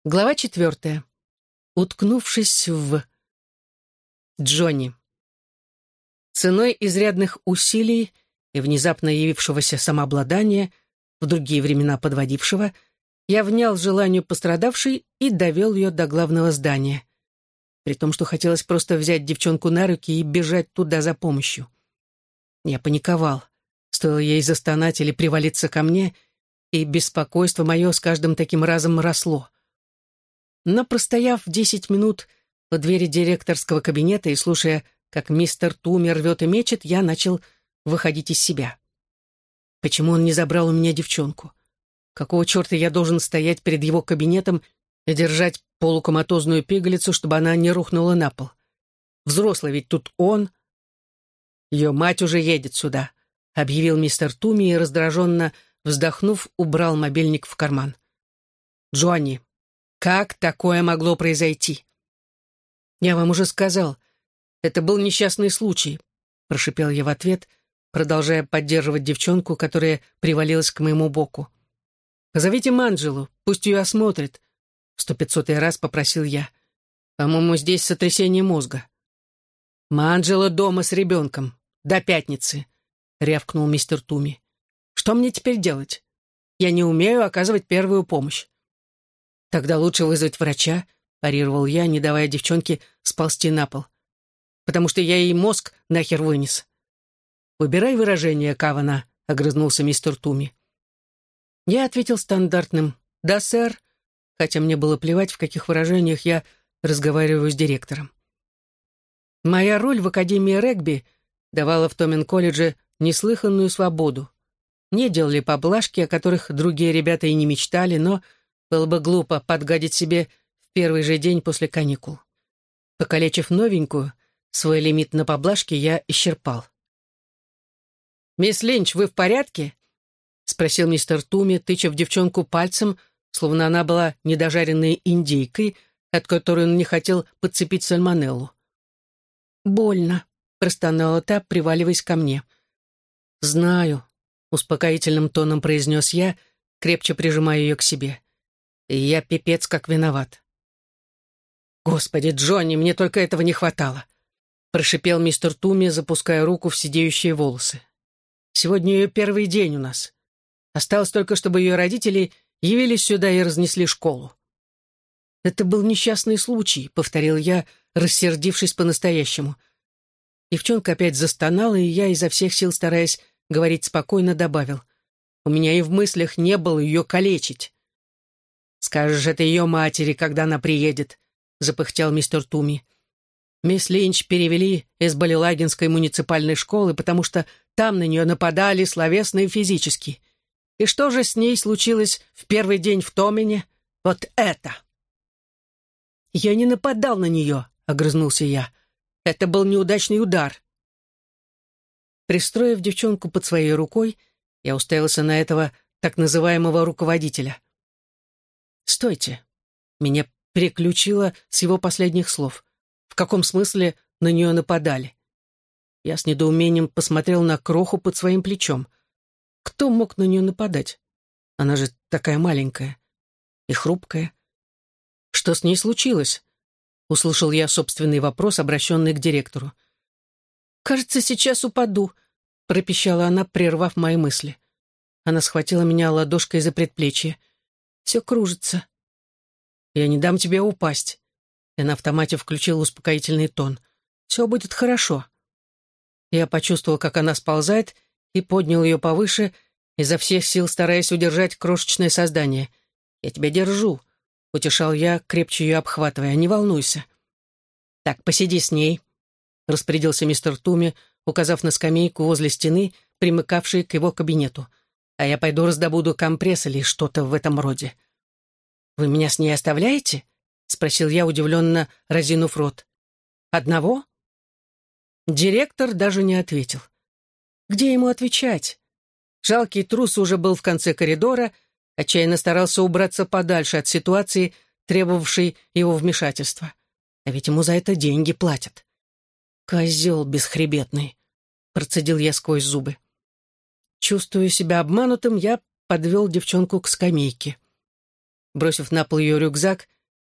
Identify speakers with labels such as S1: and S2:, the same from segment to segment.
S1: Глава 4. Уткнувшись в Джонни. Ценой изрядных усилий и внезапно явившегося самообладания, в другие времена подводившего, я внял желанию пострадавшей и довел ее до главного здания. При том, что хотелось просто взять девчонку на руки и бежать туда за помощью. Я паниковал. Стоило ей застонать или привалиться ко мне, и беспокойство мое с каждым таким разом росло. Но простояв 10 минут у двери директорского кабинета и слушая, как мистер Туми рвет и мечет, я начал выходить из себя. Почему он не забрал у меня девчонку? Какого черта я должен стоять перед его кабинетом и держать полукоматозную пигалицу, чтобы она не рухнула на пол? Взрослый ведь тут он. Ее мать уже едет сюда, объявил мистер Туми и, раздраженно вздохнув, убрал мобильник в карман. Джонни, как такое могло произойти? Я вам уже сказал, это был несчастный случай, прошипел я в ответ, продолжая поддерживать девчонку, которая привалилась к моему боку. «Позовите Манджелу, пусть ее осмотрит», — в 100-500 раз попросил я. «По-моему, здесь сотрясение мозга». «Манджела дома с ребенком. До пятницы», — рявкнул мистер Туми. «Что мне теперь делать? Я не умею оказывать первую помощь». «Тогда лучше вызвать врача», — парировал я, не давая девчонке сползти на пол. «Потому что я ей мозг нахер вынес». «Выбирай выражение, Кавана», — огрызнулся мистер Туми. Я ответил стандартным «Да, сэр», хотя мне было плевать, в каких выражениях я разговариваю с директором. Моя роль в Академии регби давала в Томен-колледже неслыханную свободу. Мне делали поблажки, о которых другие ребята и не мечтали, но было бы глупо подгадить себе в первый же день после каникул. Покалечив новенькую, свой лимит на поблажки я исчерпал. «Мисс Линч, вы в порядке?» — спросил мистер Туми, тыча в девчонку пальцем, словно она была недожаренной индейкой, от которой он не хотел подцепить сальмонеллу. «Больно», — простонала та, приваливаясь ко мне. «Знаю», — успокоительным тоном произнес я, крепче прижимая ее к себе. «И я пипец как виноват». «Господи, Джонни, мне только этого не хватало», — прошипел мистер Туми, запуская руку в сидеющие волосы. «Сегодня ее первый день у нас. Осталось только, чтобы ее родители явились сюда и разнесли школу». «Это был несчастный случай», — повторил я, рассердившись по-настоящему. Девчонка опять застонала, и я, изо всех сил стараясь говорить спокойно, добавил. «У меня и в мыслях не было ее калечить». «Скажешь это ее матери, когда она приедет», — запыхтел мистер Туми. «Мисс Линч перевели из Балелагинской муниципальной школы, потому что там на нее нападали словесно и физически. И что же с ней случилось в первый день в Томене? Вот это!» «Я не нападал на нее», — огрызнулся я. «Это был неудачный удар». Пристроив девчонку под своей рукой, я уставился на этого так называемого руководителя. «Стойте!» Меня переключило с его последних слов. В каком смысле на нее нападали? Я с недоумением посмотрел на кроху под своим плечом. Кто мог на нее нападать? Она же такая маленькая и хрупкая. Что с ней случилось? Услышал я собственный вопрос, обращенный к директору. «Кажется, сейчас упаду», — пропищала она, прервав мои мысли. Она схватила меня ладошкой за предплечье. «Все кружится». «Я не дам тебе упасть». Я на автомате включил успокоительный тон. «Все будет хорошо». Я почувствовал, как она сползает, и поднял ее повыше, изо всех сил стараясь удержать крошечное создание. «Я тебя держу», — утешал я, крепче ее обхватывая. «Не волнуйся». «Так, посиди с ней», — распорядился мистер Туми, указав на скамейку возле стены, примыкавшей к его кабинету. «А я пойду раздобуду компресс или что-то в этом роде». «Вы меня с ней оставляете?» — спросил я, удивленно разинув рот. «Одного?» Директор даже не ответил. Где ему отвечать? Жалкий трус уже был в конце коридора, отчаянно старался убраться подальше от ситуации, требовавшей его вмешательства. А ведь ему за это деньги платят. «Козел бесхребетный», — процедил я сквозь зубы. Чувствуя себя обманутым, я подвел девчонку к скамейке. Бросив на пол ее рюкзак,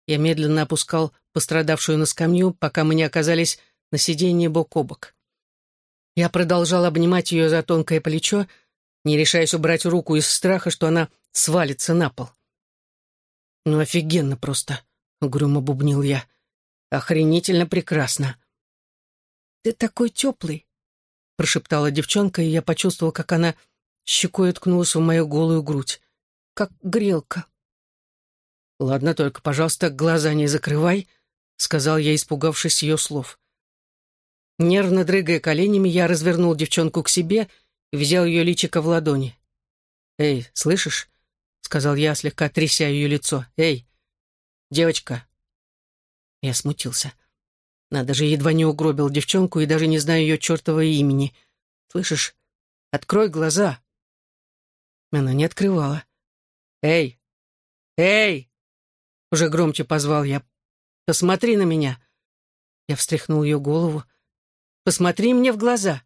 S1: Я медленно опускал пострадавшую на скамью, пока мы не оказались на сиденье бок о бок. Я продолжал обнимать ее за тонкое плечо, не решаясь убрать руку из страха, что она свалится на пол. «Ну, офигенно просто», — угрюмо бубнил я. «Охренительно прекрасно». «Ты такой теплый», — прошептала девчонка, и я почувствовал, как она щекой уткнулась в мою голую грудь. «Как грелка». «Ладно, только, пожалуйста, глаза не закрывай», — сказал я, испугавшись ее слов. Нервно дрыгая коленями, я развернул девчонку к себе и взял ее личико в ладони. «Эй, слышишь?» — сказал я, слегка тряся ее лицо. «Эй, девочка!» Я смутился. Надо же, едва не угробил девчонку и даже не знаю ее чертова имени. «Слышишь? Открой глаза!» Она не открывала. «Эй! Эй!» Уже громче позвал я. «Посмотри на меня!» Я встряхнул ее голову. «Посмотри мне в глаза!»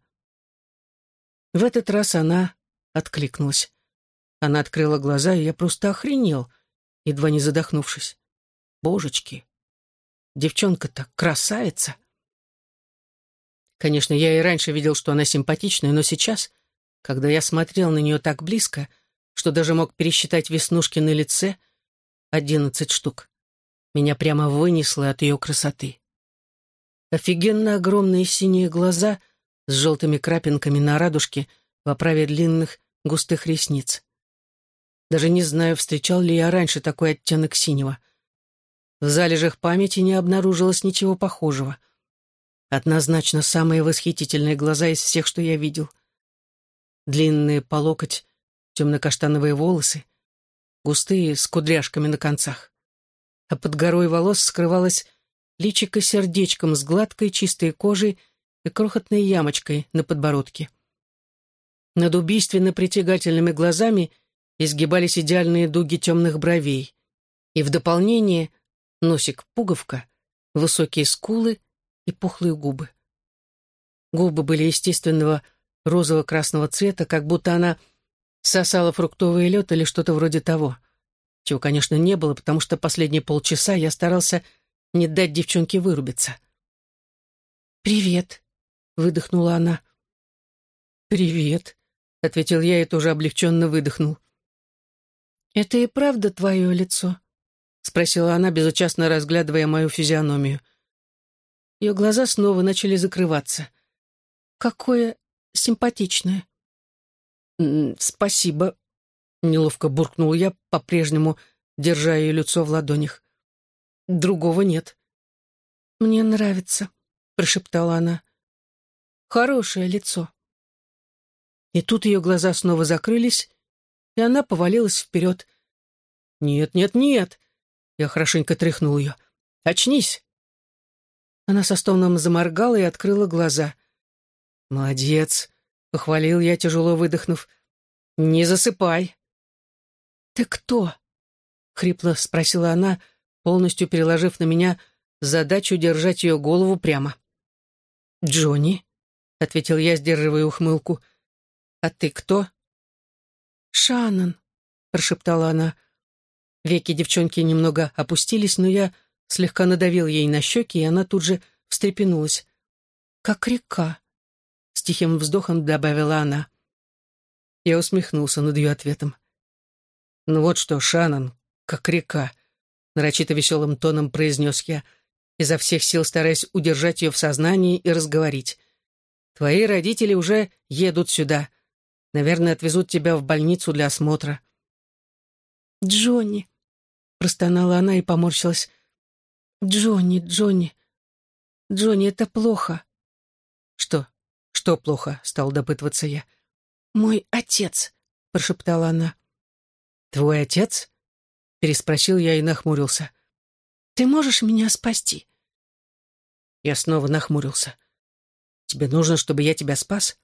S1: В этот раз она откликнулась. Она открыла глаза, и я просто охренел, едва не задохнувшись. Божечки! Девчонка-то красавица! Конечно, я и раньше видел, что она симпатичная, но сейчас, когда я смотрел на нее так близко, что даже мог пересчитать веснушки на лице, 11 штук, меня прямо вынесло от ее красоты. Офигенно огромные синие глаза с желтыми крапинками на радужке в оправе длинных густых ресниц. Даже не знаю, встречал ли я раньше такой оттенок синего. В залежах памяти не обнаружилось ничего похожего. Однозначно самые восхитительные глаза из всех, что я видел. Длинные по локоть, темно-каштановые волосы, густые, с кудряшками на концах. А под горой волос скрывалось личико сердечком с гладкой чистой кожей и крохотной ямочкой на подбородке. Над убийственно притягательными глазами изгибались идеальные дуги темных бровей. И в дополнение носик-пуговка, высокие скулы и пухлые губы. Губы были естественного розово-красного цвета, как будто она сосала фруктовый лед или что-то вроде того. Чего, конечно, не было, потому что последние полчаса я старался не дать девчонке вырубиться. «Привет», — выдохнула она. «Привет», — ответил я и тоже облегченно выдохнул. «Это и правда твое лицо?» — спросила она, безучастно разглядывая мою физиономию. Ее глаза снова начали закрываться. «Какое симпатичное!» «Спасибо», — неловко буркнул я, по-прежнему держа ее лицо в ладонях. «Другого нет». «Мне нравится», — прошептала она. «Хорошее лицо». И тут ее глаза снова закрылись, и она повалилась вперед. «Нет, нет, нет!» Я хорошенько тряхнул ее. «Очнись!» Она со стоном заморгала и открыла глаза. «Молодец!» — похвалил я, тяжело выдохнув. «Не засыпай!» «Ты кто?» — хрипло спросила она, полностью переложив на меня задачу держать ее голову прямо. «Джонни», — ответил я, сдерживая ухмылку. «А ты кто?» «Шаннон», — прошептала она. Веки девчонки немного опустились, но я слегка надавил ей на щеки, и она тут же встрепенулась. «Как река», — с тихим вздохом добавила она. Я усмехнулся над ее ответом. «Ну вот что, Шаннон, как река», — нарочито веселым тоном произнес я, изо всех сил стараясь удержать ее в сознании и разговорить. «Твои родители уже едут сюда. Наверное, отвезут тебя в больницу для осмотра». «Джонни», — простонала она и поморщилась. «Джонни, Джонни, Джонни, это плохо». «Что? Что плохо?» — стал допытываться я. «Мой отец», — прошептала она. «Твой отец?» — переспросил я и нахмурился. «Ты можешь меня спасти?» Я снова нахмурился. «Тебе нужно, чтобы я тебя спас?»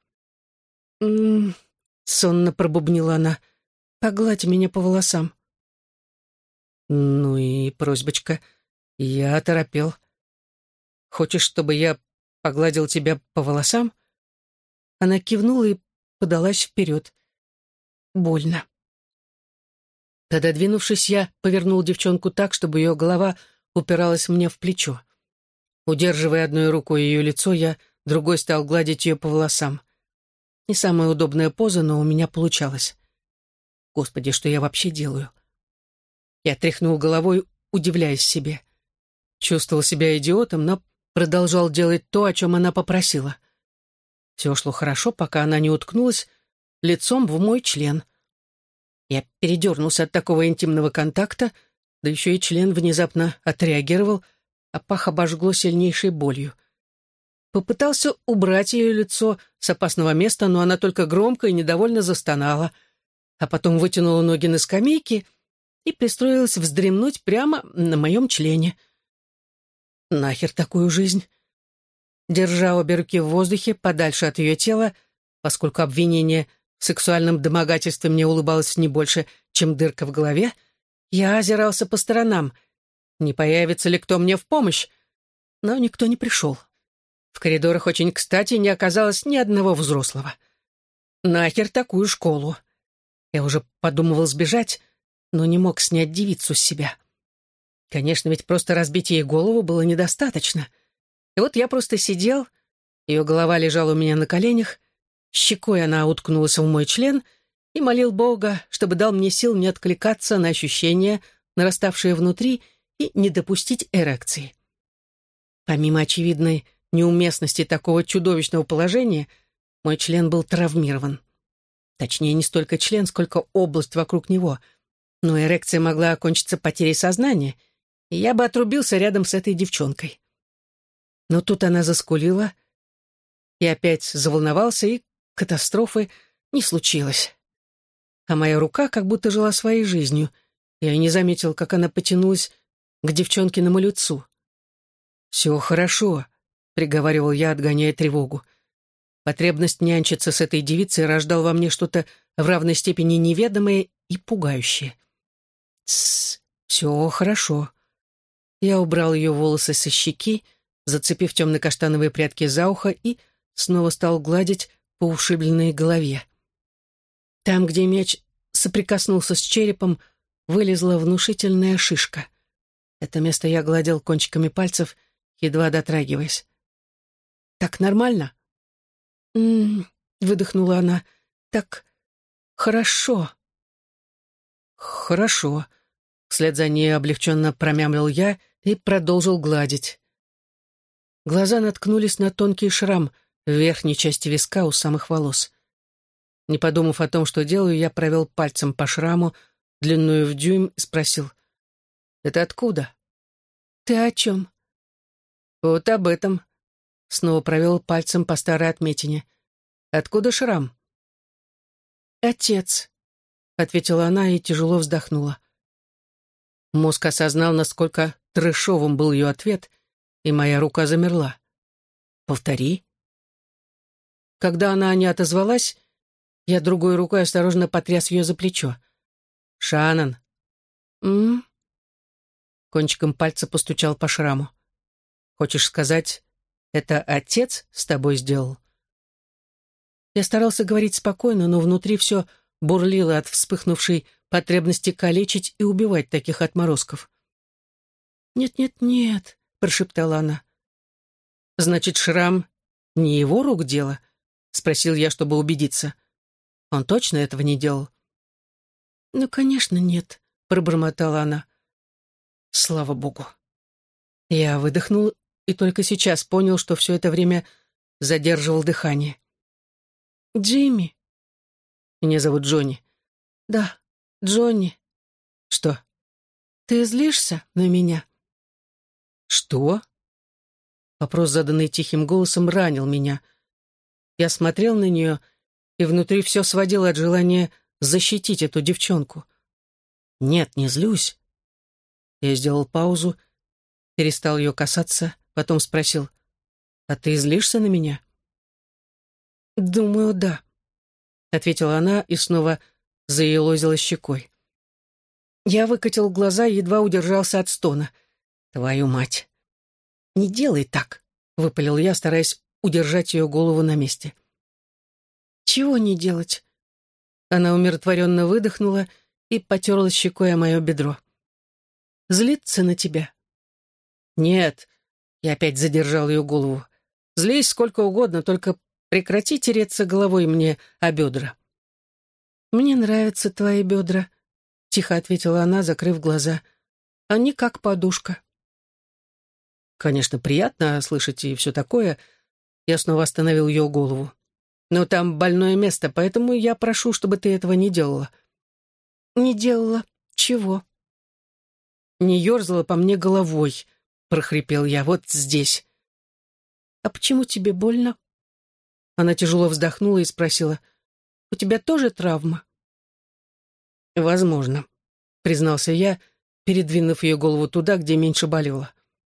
S1: Сонно пробубнила она. «Погладь меня по волосам». Ну и просьбочка. Я оторопел. «Хочешь, чтобы я погладил тебя по волосам?» Она кивнула и подалась вперед. «Больно». Пододвинувшись, я повернул девчонку так, чтобы ее голова упиралась мне в плечо. Удерживая одной рукой ее лицо, я другой стал гладить ее по волосам. Не самая удобная поза, но у меня получалось. Господи, что я вообще делаю? Я тряхнул головой, удивляясь себе. Чувствовал себя идиотом, но продолжал делать то, о чем она попросила. Все шло хорошо, пока она не уткнулась лицом в мой член. Я передернулся от такого интимного контакта, да еще и член внезапно отреагировал, а пах обожгло сильнейшей болью. Попытался убрать ее лицо с опасного места, но она только громко и недовольно застонала, а потом вытянула ноги на скамейке и пристроилась вздремнуть прямо на моем члене. Нахер такую жизнь? Держа обе руки в воздухе, подальше от ее тела, поскольку обвинение в сексуальном домогательстве мне улыбалось не больше, чем дырка в голове, я озирался по сторонам. Не появится ли кто мне в помощь? Но никто не пришел. В коридорах очень кстати не оказалось ни одного взрослого. Нахер такую школу? Я уже подумывал сбежать, но не мог снять девицу с себя. Конечно, ведь просто разбить ей голову было недостаточно. И вот я просто сидел, ее голова лежала у меня на коленях, щекой она уткнулась в мой член и молил Бога, чтобы дал мне сил не откликаться на ощущения, нараставшие внутри, и не допустить эрекции. Помимо очевидной неуместности такого чудовищного положения, мой член был травмирован. Точнее, не столько член, сколько область вокруг него. Но эрекция могла окончиться потерей сознания, и я бы отрубился рядом с этой девчонкой. Но тут она заскулила, и опять заволновался, и катастрофы не случилось. А моя рука как будто жила своей жизнью. Я и не заметил, как она потянулась к девчонкиному лицу. «Все хорошо», — приговаривал я, отгоняя тревогу. Потребность нянчиться с этой девицей рождал во мне что-то в равной степени неведомое и пугающее. «Тссс, все хорошо». Я убрал ее волосы со щеки, зацепив темно-каштановые прядки за ухо, и снова стал гладить по ушибленной голове. Там, где мяч соприкоснулся с черепом, вылезла внушительная шишка. Это место я гладил кончиками пальцев, едва дотрагиваясь. «Так нормально?» Выдохнула она. «Так хорошо». «Хорошо». Вслед за ней облегченно промямлил я и продолжил гладить. Глаза наткнулись на тонкий шрам в верхней части виска у самых волос. Не подумав о том, что делаю, я провел пальцем по шраму, длинную в дюйм, и спросил: «Это откуда?» «Ты о чем?» «Вот об этом». Снова провел пальцем по старой отметине. «Откуда шрам?» «Отец», — ответила она и тяжело вздохнула. Мозг осознал, насколько трэшовым был ее ответ, и моя рука замерла. «Повтори». Когда она не отозвалась, я другой рукой осторожно потряс ее за плечо. «Шаннон». Кончиком пальца постучал по шраму. «Хочешь сказать, это отец с тобой сделал?» Я старался говорить спокойно, но внутри все бурлило от вспыхнувшей потребности калечить и убивать таких отморозков. «Нет-нет-нет», — прошептала она. «Значит, шрам не его рук дело?» — спросил я, чтобы убедиться. Он точно этого не делал? «Ну, конечно, нет», — пробормотала она. «Слава Богу». Я выдохнул и только сейчас понял, что все это время задерживал дыхание. «Джимми». «Меня зовут Джонни». «Да, Джонни». «Что?» «Ты злишься на меня?» «Что?» Вопрос, заданный тихим голосом, ранил меня. Я смотрел на нее, и внутри все сводило от желания защитить эту девчонку. «Нет, не злюсь». Я сделал паузу, перестал ее касаться, потом спросил: «А ты злишься на меня?» «Думаю, да», — ответила она и снова заелозила щекой. Я выкатил глаза и едва удержался от стона. «Твою мать!» «Не делай так», — выпалил я, стараясь удержать ее голову на месте. «Чего не делать?» Она умиротворенно выдохнула и потерла щекой о мое бедро. «Злиться на тебя. «Нет», — я опять задержал ее голову. «Злись сколько угодно, только прекрати тереться головой мне о бедра». «Мне нравятся твои бедра», — тихо ответила она, закрыв глаза. «Они как подушка». «Конечно, приятно слышать и все такое». Я снова остановил ее голову. «Но там больное место, поэтому я прошу, чтобы ты этого не делала». «Не делала. Чего?» «Не ерзала по мне головой», — прохрипел я, — «вот здесь». «А почему тебе больно?» Она тяжело вздохнула и спросила: «У тебя тоже травма?» «Возможно», — признался я, передвинув ее голову туда, где меньше болело.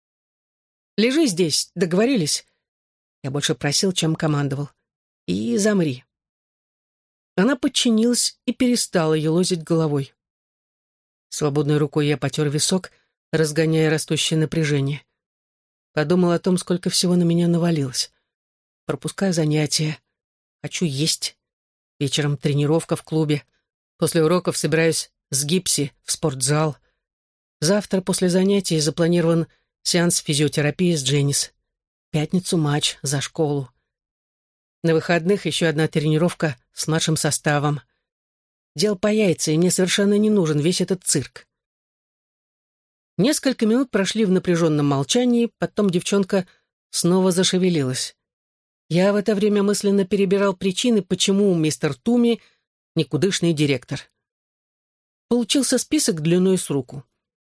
S1: «Лежи здесь, договорились?» Я больше просил, чем командовал. «И замри». Она подчинилась и перестала елозить головой. Свободной рукой я потер висок, разгоняя растущее напряжение. Подумал о том, сколько всего на меня навалилось. Пропускаю занятия. Хочу есть. Вечером тренировка в клубе. После уроков собираюсь с Гипси в спортзал. Завтра после занятий запланирован сеанс физиотерапии с Дженнис. В пятницу матч за школу. На выходных еще одна тренировка с младшим составом. Дело по яйца, и мне совершенно не нужен весь этот цирк. Несколько минут прошли в напряженном молчании, потом девчонка снова зашевелилась. Я в это время мысленно перебирал причины, почему мистер Туми никудышный директор. Получился список длиной с руку.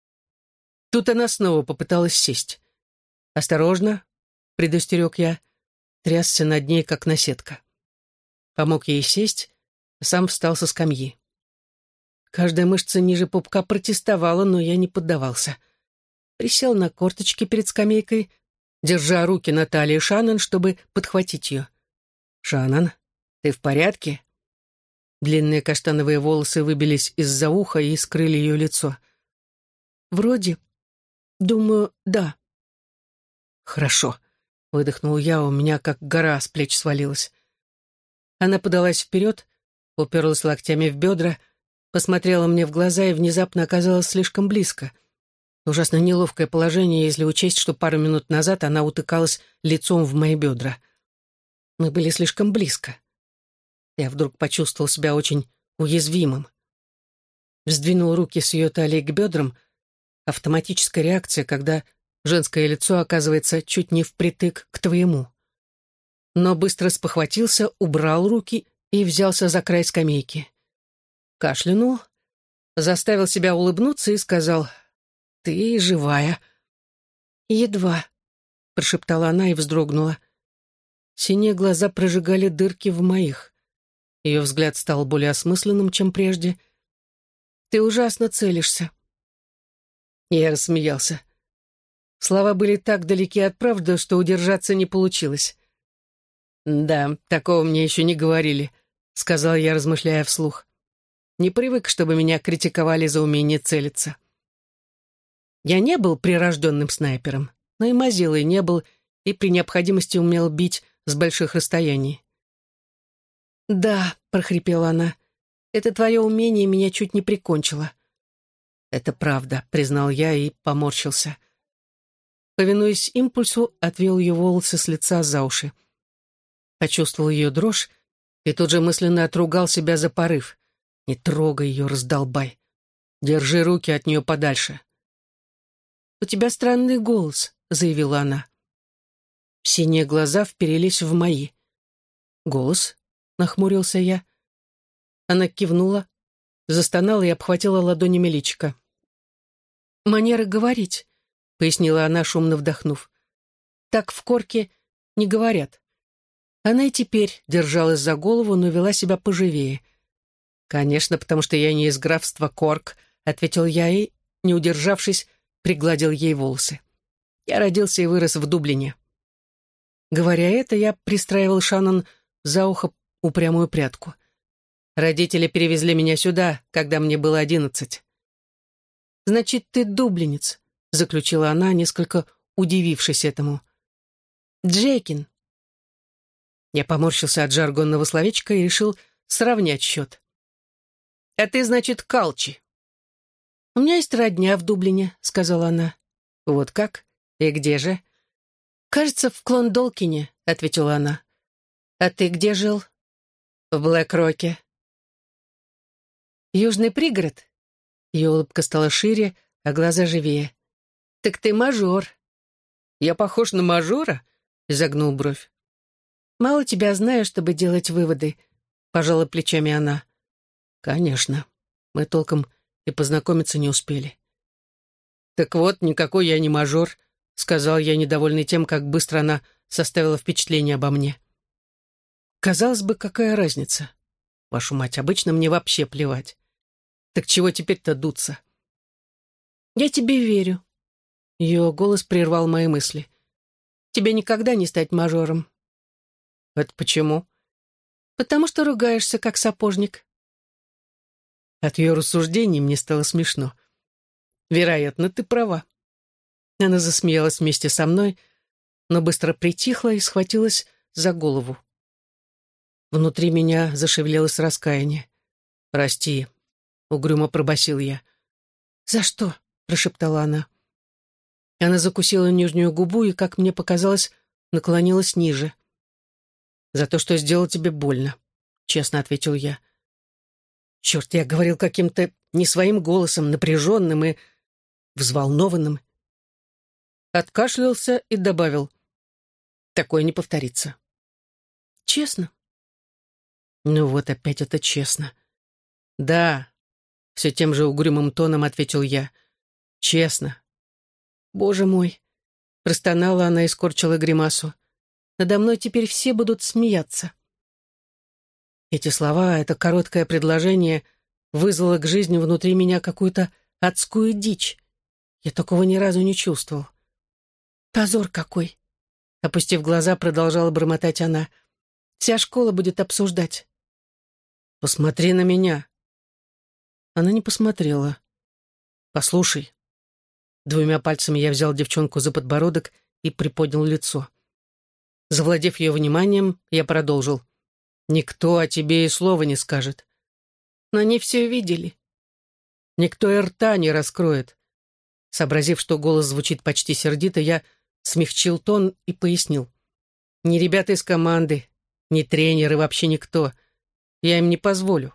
S1: Тут она снова попыталась сесть. «Осторожно», — предостерег я, трясся над ней, как наседка. Помог ей сесть, а сам встал со скамьи. Каждая мышца ниже пупка протестовала, но я не поддавался. Присел на корточки перед скамейкой, держа руки на талии Шаннон, чтобы подхватить ее. «Шаннон, ты в порядке?» Длинные каштановые волосы выбились из-за уха и скрыли ее лицо. «Вроде. Думаю, да». «Хорошо», — выдохнул я, у меня как гора с плеч свалилась. Она подалась вперед, уперлась локтями в бедра, посмотрела мне в глаза и внезапно оказалась слишком близко. Ужасно неловкое положение, если учесть, что пару минут назад она утыкалась лицом в мои бедра. Мы были слишком близко. Я вдруг почувствовал себя очень уязвимым. Сдвинул руки с ее талии к бедрам. Автоматическая реакция, когда женское лицо оказывается чуть не впритык к твоему. Но быстро спохватился, убрал руки и взялся за край скамейки. Кашлянул, заставил себя улыбнуться и сказал: «Ты живая». «Едва», — прошептала она и вздрогнула. Синие глаза прожигали дырки в моих. Ее взгляд стал более осмысленным, чем прежде. «Ты ужасно целишься». Я рассмеялся. Слова были так далеки от правды, что удержаться не получилось. «Да, такого мне еще не говорили», — сказал я, размышляя вслух. «Не привык, чтобы меня критиковали за умение целиться». Я не был прирожденным снайпером, но и мазилой не был, и при необходимости умел бить с больших расстояний. «Да», — прохрипела она, — «это твое умение меня чуть не прикончило». «Это правда», — признал я и поморщился. Повинуясь импульсу, отвел ее волосы с лица за уши. Почувствовал ее дрожь и тут же мысленно отругал себя за порыв. «Не трогай ее, раздолбай. Держи руки от нее подальше». «У тебя странный голос», — заявила она. Синие глаза вперились в мои. «Голос?» — нахмурился я. Она кивнула, застонала и обхватила ладонями личико. «Манера говорить», — пояснила она, шумно вдохнув. «Так в Корке не говорят». Она и теперь держалась за голову, но вела себя поживее. «Конечно, потому что я не из графства Корк», — ответил я и, не удержавшись, пригладил ей волосы. «Я родился и вырос в Дублине». Говоря это, я пристраивал Шаннон за ухо упрямую прядку. Родители перевезли меня сюда, когда мне было 11. «Значит, ты дублинец», — заключила она, несколько удивившись этому. «Джейкин». Я поморщился от жаргонного словечка и решил сравнять счет. «А ты, значит, Калчи?» «У меня есть родня в Дублине», — сказала она. «Вот как?» «И где же?» «Кажется, в Клондолкине», — ответила она. «А ты где жил?» «В Блэк-Роке». «Южный пригород?» Ее улыбка стала шире, а глаза живее. «Так ты мажор». «Я похож на мажора?» — изогнул бровь. «Мало тебя знаю, чтобы делать выводы», — пожала плечами она. «Конечно. Мы толком и познакомиться не успели». «Так вот, никакой я не мажор», — сказал я, недовольный тем, как быстро она составила впечатление обо мне. «Казалось бы, какая разница? Вашу мать, обычно мне вообще плевать. Так чего теперь-то дуться?» «Я тебе верю». Ее голос прервал мои мысли. «Тебе никогда не стать мажором». «Это почему?» «Потому что ругаешься, как сапожник». От ее рассуждений мне стало смешно. «Вероятно, ты права». Она засмеялась вместе со мной, но быстро притихла и схватилась за голову. Внутри меня зашевелилось раскаяние. «Прости», — угрюмо пробасил я. «За что?» — прошептала она. Она закусила нижнюю губу и, как мне показалось, наклонилась ниже. «За то, что сделал тебе больно», — честно ответил я. Черт, я говорил каким-то не своим голосом, напряженным и взволнованным. Откашлялся и добавил: «Такое не повторится». «Честно?» Ну вот опять это честно. «Да», — все тем же угрюмым тоном ответил я. «Честно». «Боже мой!» — простонала она и скорчила гримасу. «Надо мной теперь все будут смеяться». Эти слова, это короткое предложение вызвало к жизни внутри меня какую-то адскую дичь. Я такого ни разу не чувствовал. «Позор какой!» — опустив глаза, продолжала бормотать она. «Вся школа будет обсуждать». «Посмотри на меня». Она не посмотрела. «Послушай». Двумя пальцами я взял девчонку за подбородок и приподнял лицо. Завладев ее вниманием, я продолжил. «Никто о тебе и слова не скажет». «Но они все видели». «Никто и рта не раскроет». Сообразив, что голос звучит почти сердито, я смягчил тон и пояснил. «Ни ребята из команды, ни тренеры, вообще никто. Я им не позволю».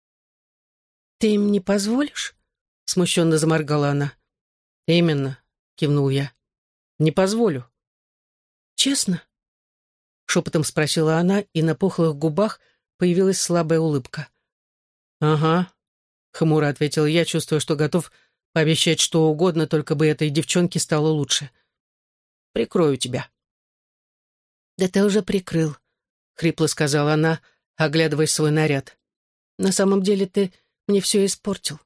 S1: «Ты им не позволишь?» — смущенно заморгала она. «Именно», — кивнул я. «Не позволю». «Честно?» — шепотом спросила она, и на пухлых губах появилась слабая улыбка. «Ага», — хмуро ответил я, чувствуя, что готов пообещать что угодно, только бы этой девчонке стало лучше. «Прикрою тебя». «Да ты уже прикрыл», — хрипло сказала она, оглядывая свой наряд. «На самом деле ты мне все испортил».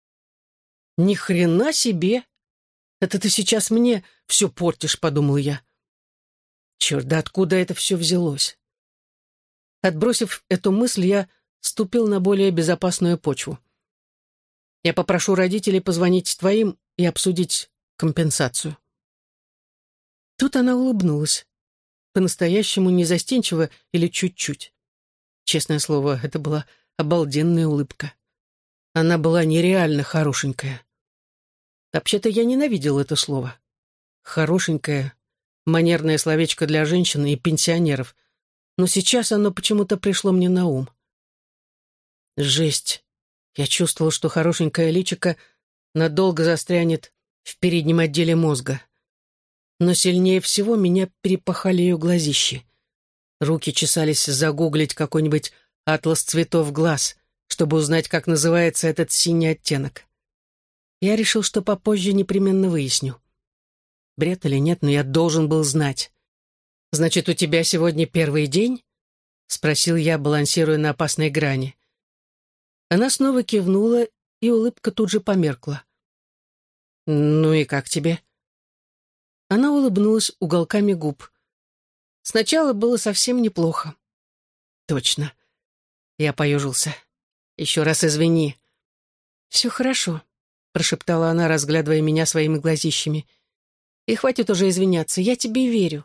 S1: «Ни хрена себе! Это ты сейчас мне все портишь», — подумал я. Черт, да откуда это все взялось? Отбросив эту мысль, я ступил на более безопасную почву. Я попрошу родителей позвонить твоим и обсудить компенсацию. Тут она улыбнулась. По-настоящему не застенчиво или чуть-чуть. Честное слово, это была обалденная улыбка. Она была нереально хорошенькая. Вообще-то я ненавидел это слово. Хорошенькая, манерное словечко для женщин и пенсионеров, но сейчас оно почему-то пришло мне на ум. Жесть. Я чувствовал, что хорошенькая личико надолго застрянет в переднем отделе мозга. Но сильнее всего меня перепахали ее глазищи. Руки чесались загуглить какой-нибудь атлас цветов глаз, чтобы узнать, как называется этот синий оттенок. Я решил, что попозже непременно выясню. Бред или нет, но я должен был знать. «Значит, у тебя сегодня первый день?» — спросил я, балансируя на опасной грани. Она снова кивнула, и улыбка тут же померкла. «Ну и как тебе?» Она улыбнулась уголками губ. «Сначала было совсем неплохо». «Точно». Я поежился. «Еще раз извини». «Все хорошо», — прошептала она, разглядывая меня своими глазищами. «И хватит уже извиняться, я тебе верю».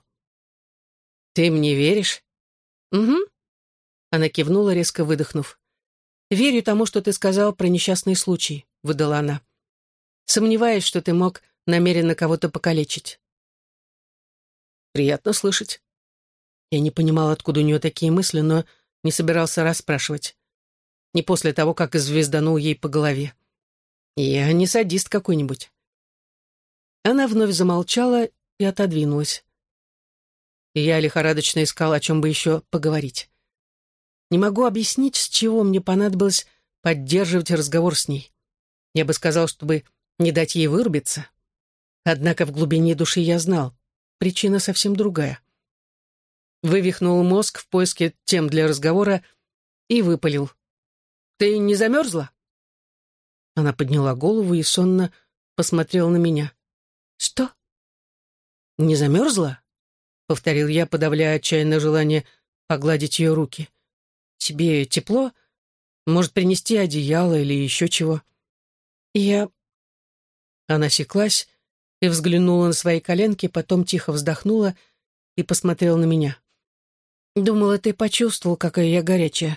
S1: «Ты мне веришь?» «Угу». Она кивнула, резко выдохнув. «Верю тому, что ты сказал про несчастный случай», — выдала она. «Сомневаюсь, что ты мог намеренно кого-то покалечить. Приятно слышать. Я не понимал, откуда у нее такие мысли, но не собирался расспрашивать. Не после того, как звезданул ей по голове. Я не садист какой-нибудь. Она вновь замолчала и отодвинулась. И я лихорадочно искал, о чем бы еще поговорить. Не могу объяснить, с чего мне понадобилось поддерживать разговор с ней. Я бы сказал, чтобы не дать ей вырубиться. Однако в глубине души я знал, причина совсем другая. Вывихнул мозг в поиске тем для разговора и выпалил. «Ты не замерзла?» Она подняла голову и сонно посмотрела на меня. «Что?» «Не замерзла?» — повторил я, подавляя отчаянное желание погладить ее руки. «Тебе тепло? Может, принести одеяло или еще чего?» Она осеклась и взглянула на свои коленки, потом тихо вздохнула и посмотрела на меня. «Думала, ты почувствовал, какая я горячая».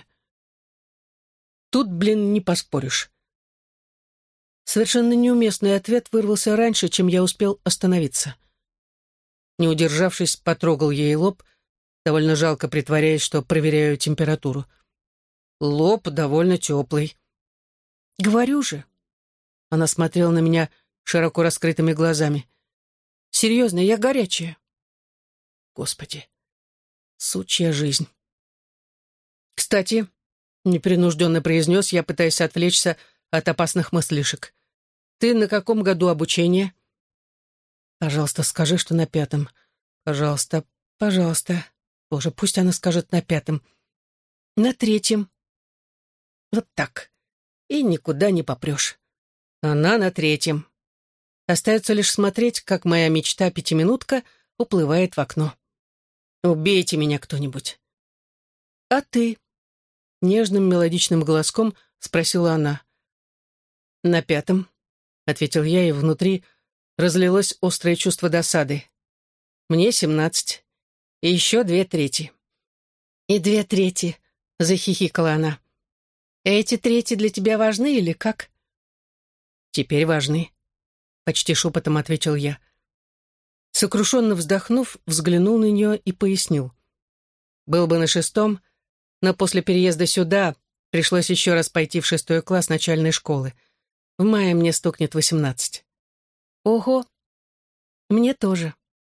S1: Тут, не поспоришь. Совершенно неуместный ответ вырвался раньше, чем я успел остановиться. Не удержавшись, потрогал ей лоб, довольно жалко притворяясь, что проверяю температуру. Лоб довольно теплый. «Говорю же». Она смотрела на меня широко раскрытыми глазами. «Серьезно, я горячая». Господи, сучья жизнь. «Кстати», — непринужденно произнес я, пытаясь отвлечься от опасных мыслишек, «ты на каком году обучения?» «Пожалуйста, скажи, что на 5. Пожалуйста, пожалуйста. Боже, пусть она скажет на 5. На 3. Вот так. И никуда не попрешь. Она на 3. Остается лишь смотреть, как моя мечта пятиминутка уплывает в окно. Убейте меня кто-нибудь. А ты? Нежным мелодичным голоском спросила она. На 5, ответил я, и внутри разлилось острое чувство досады. Мне 17. И еще 2/3. И 2/3, захихикала она. Эти трети для тебя важны или как? Теперь важны, почти шепотом ответил я. Сокрушенно вздохнув, взглянул на нее и пояснил. Был бы на 6, но после переезда сюда пришлось еще раз пойти в 6 класс начальной школы. В мае мне стукнет 18. Ого, мне тоже.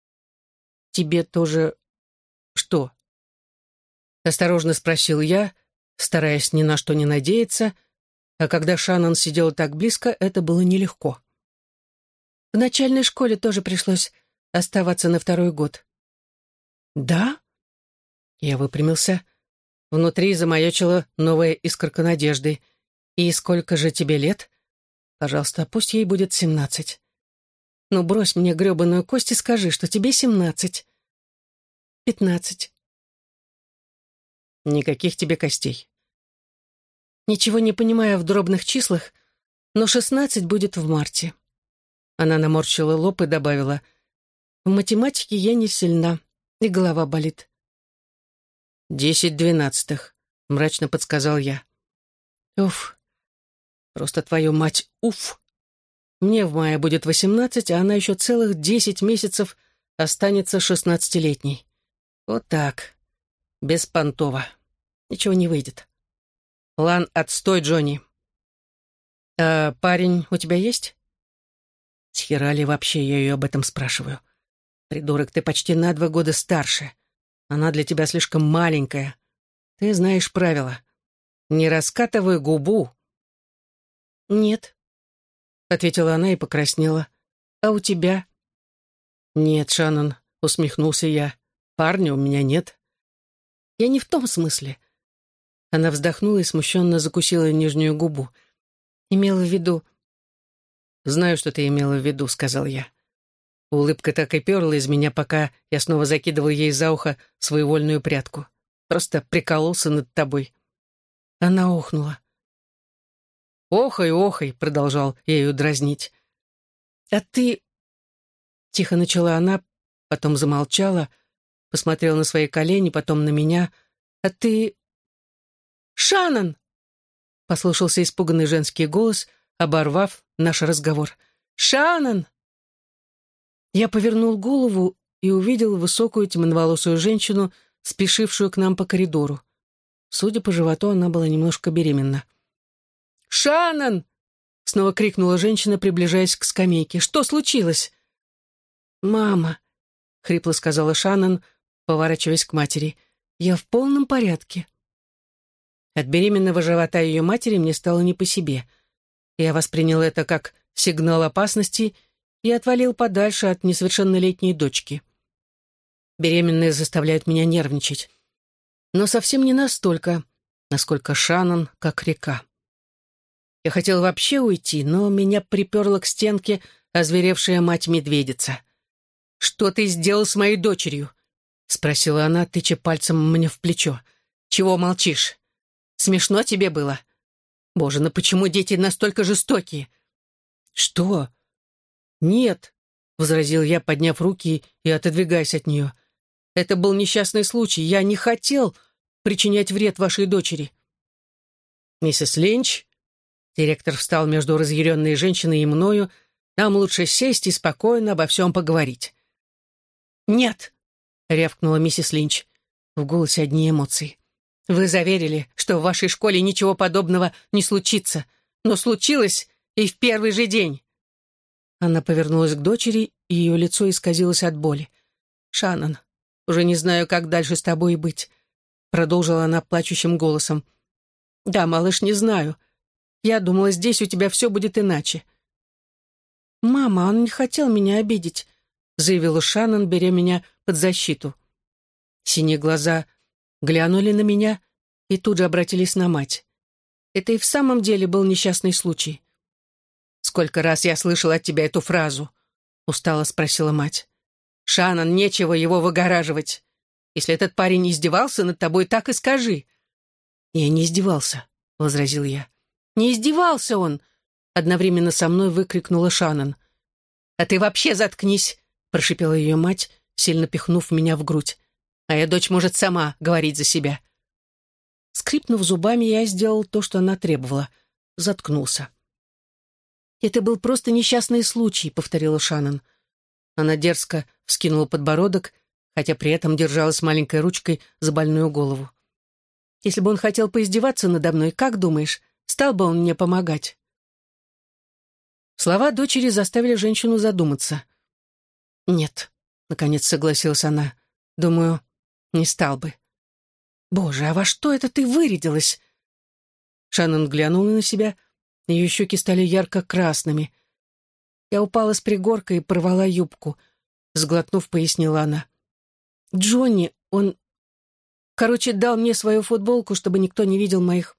S1: Тебе тоже что? Осторожно спросил я, стараясь ни на что не надеяться, а когда Шаннон сидела так близко, это было нелегко. В начальной школе тоже пришлось оставаться на 2 год. Да? Я выпрямился. Внутри замаячила новая искорка надежды. И сколько же тебе лет? Пожалуйста, пусть ей будет 17. Ну, брось мне гребаную кость и скажи, что тебе 17. 15. Никаких тебе костей. Ничего не понимая в дробных числах, но 16 будет в марте. Она наморщила лоб и добавила: в математике я не сильна, и голова болит. 10/12, мрачно подсказал я. Уф, просто твою мать, уф. Мне в мае будет 18, а она еще целых 10 месяцев останется 16-летней. Вот так, беспонтово. Ничего не выйдет. План отстой, Джонни. А парень у тебя есть? С хера ли вообще я ее об этом спрашиваю? Придурок, ты почти на 2 года старше. Она для тебя слишком маленькая. Ты знаешь правила. Не раскатывай губу. Нет, ответила она и покраснела. А у тебя? Нет, Шаннон, усмехнулся я. Парня у меня нет. Я не в том смысле. Она вздохнула и смущенно закусила нижнюю губу. Имела в виду... «Знаю, что ты имела в виду», — сказал я. Улыбка так и перла из меня, пока я снова закидывал ей за ухо свою вольную прядку. Просто прикололся над тобой. Она охнула. «Охай, охай», — продолжал я ее дразнить. «А ты...» — тихо начала она, потом замолчала, посмотрела на свои колени, потом на меня. «А ты...» «Шаннон!» — послышался испуганный женский голос, оборвав наш разговор. «Шаннон!» Я повернул голову и увидел высокую темноволосую женщину, спешившую к нам по коридору. Судя по животу, она была немножко беременна. «Шаннон!» — снова крикнула женщина, приближаясь к скамейке. «Что случилось?» «Мама!» — хрипло сказала Шаннон, поворачиваясь к матери. «Я в полном порядке». От беременного живота ее матери мне стало не по себе. Я воспринял это как сигнал опасности и отвалил подальше от несовершеннолетней дочки. Беременные заставляют меня нервничать. Но совсем не настолько, насколько Шаннон, как река. Я хотел вообще уйти, но меня приперла к стенке озверевшая мать-медведица. «Что ты сделал с моей дочерью?» — спросила она, тыча пальцем мне в плечо. «Чего молчишь? Смешно тебе было? Боже, ну почему дети настолько жестокие?» «Что?» «Нет», — возразил я, подняв руки и отодвигаясь от нее. «Это был несчастный случай. Я не хотел причинять вред вашей дочери». «Миссис Линч», — директор встал между разъяренной женщиной и мною, «нам лучше сесть и спокойно обо всем поговорить». «Нет», — рявкнула миссис Линч. В голосе одни эмоции. «Вы заверили, что в вашей школе ничего подобного не случится, но случилось и в первый же день». Она повернулась к дочери, и ее лицо исказилось от боли. «Шаннон, уже не знаю, как дальше с тобой быть», — продолжила она плачущим голосом. «Да, малыш, не знаю. Я думала, здесь у тебя все будет иначе». «Мама, он не хотел меня обидеть», — заявила Шаннон, беря меня под защиту. Синие глаза глянули на меня и тут же обратились на мать. Это и в самом деле был несчастный случай. «Сколько раз я слышала от тебя эту фразу?» — устало спросила мать. «Шаннон, нечего его выгораживать. Если этот парень издевался над тобой, так и скажи». «Я не издевался», — возразил я. «Не издевался он!» — одновременно со мной выкрикнула Шаннон. «А ты вообще заткнись!» — прошипела ее мать, сильно пихнув меня в грудь. «Моя дочь может сама говорить за себя». Скрипнув зубами, я сделал то, что она требовала. Заткнулся. «Это был просто несчастный случай», — повторила Шаннон. Она дерзко вскинула подбородок, хотя при этом держалась маленькой ручкой за больную голову. «Если бы он хотел поиздеваться надо мной, как думаешь, стал бы он мне помогать?» Слова дочери заставили женщину задуматься. «Нет», — наконец согласилась она, — «думаю, не стал бы». «Боже, а во что это ты вырядилась?» Шаннон глянула на себя. Ее щеки стали ярко-красными. Я упала с пригорка и порвала юбку. Сглотнув, пояснила она. «Джонни, он... Короче, дал мне свою футболку, чтобы никто не видел моих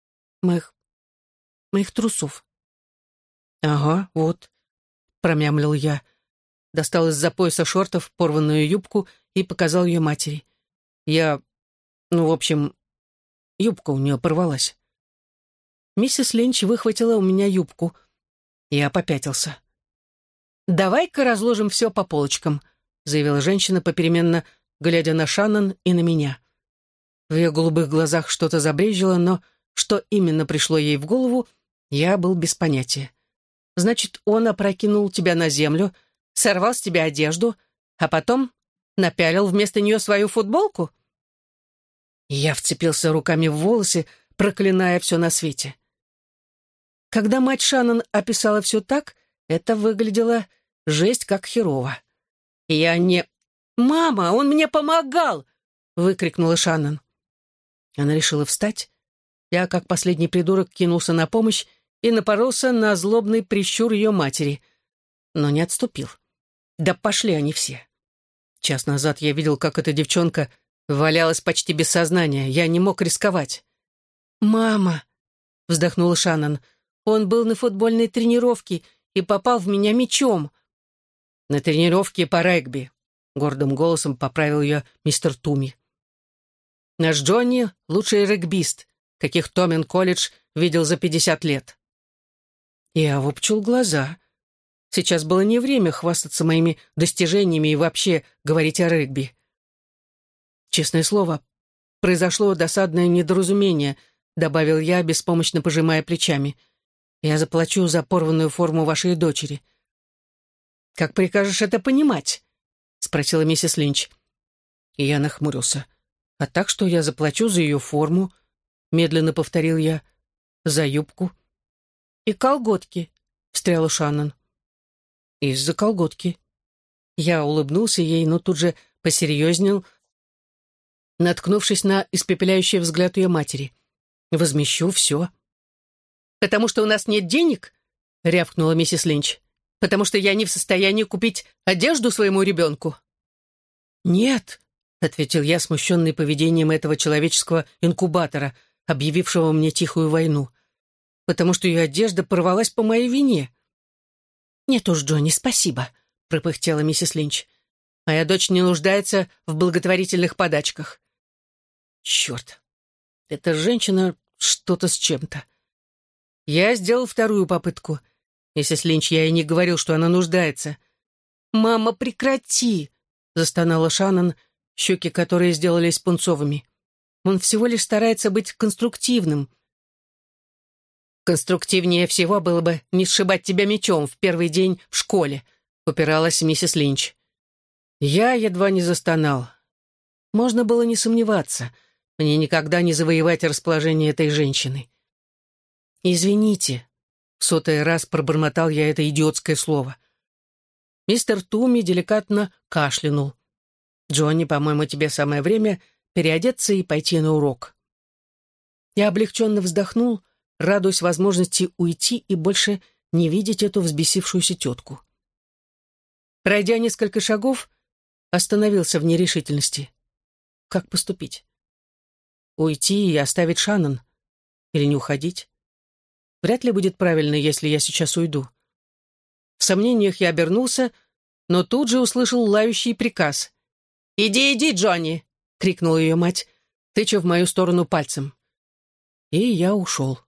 S1: трусов». «Ага, вот», — промямлил я. Достал из-за пояса шортов порванную юбку и показал ее матери. В общем, юбка у нее порвалась. Миссис Линч выхватила у меня юбку. Я попятился. «Давай-ка разложим все по полочкам», — заявила женщина, попеременно глядя на Шаннон и на меня. В ее голубых глазах что-то забрежило, но что именно пришло ей в голову, я был без понятия. «Значит, он опрокинул тебя на землю, сорвал с тебя одежду, а потом напялил вместо нее свою футболку?» Я вцепился руками в волосы, проклиная все на свете. Когда мать Шаннон описала все так, это выглядело жесть как херово. «Я не...» «Мама, он мне помогал!» — выкрикнула Шаннон. Она решила встать. Я, как последний придурок, кинулся на помощь и напоролся на злобный прищур ее матери, но не отступил. Да пошли они все. Час назад я видел, как эта девчонка валялась почти без сознания. Я не мог рисковать. «Мама!» — вздохнула Шаннон. «Он был на футбольной тренировке и попал в меня мячом». «На тренировке по регби», — гордым голосом поправил ее мистер Туми. «Наш Джонни — лучший регбист, каких Томен колледж видел за 50 лет». Я выпучил глаза. Сейчас было не время хвастаться моими достижениями и вообще говорить о регби. «Честное слово, произошло досадное недоразумение», — добавил я, беспомощно пожимая плечами. «Я заплачу за порванную форму вашей дочери». «Как прикажешь это понимать?» — спросила миссис Линч. И я нахмурился. «А так, что я заплачу за ее форму?» — медленно повторил я. «За юбку». «И колготки», — встряла Шаннон. «Из-за колготки». Я улыбнулся ей, но тут же посерьезнел, наткнувшись на испепеляющий взгляд ее матери. «Возмещу все». «Потому что у нас нет денег?» — рявкнула миссис Линч. «Потому что я не в состоянии купить одежду своему ребенку». «Нет», — ответил я, смущенный поведением этого человеческого инкубатора, объявившего мне тихую войну, «потому что ее одежда порвалась по моей вине». «Нет уж, Джонни, спасибо», — пропыхтела миссис Линч. «Моя дочь не нуждается в благотворительных подачках». «Черт, эта женщина что-то с чем-то». Я сделал вторую попытку. Миссис Линч, я и не говорил, что она нуждается. «Мама, прекрати!» — застонала Шаннон, щеки которой сделались пунцовыми. «Он всего лишь старается быть конструктивным». «Конструктивнее всего было бы не сшибать тебя мечом в первый день в школе», — упиралась миссис Линч. Я едва не застонал. Можно было не сомневаться. Мне никогда не завоевать расположение этой женщины. «Извините», — в сотый раз пробормотал я это идиотское слово. Мистер Туми деликатно кашлянул. «Джонни, по-моему, тебе самое время переодеться и пойти на урок». Я облегченно вздохнул, радуясь возможности уйти и больше не видеть эту взбесившуюся тетку. Пройдя несколько шагов, остановился в нерешительности. Как поступить? Уйти и оставить Шаннон? Или не уходить? Вряд ли будет правильно, если я сейчас уйду. В сомнениях я обернулся, но тут же услышал лающий приказ. «Иди, иди, Джонни!» — крикнула ее мать, тыча в мою сторону пальцем. И я ушел.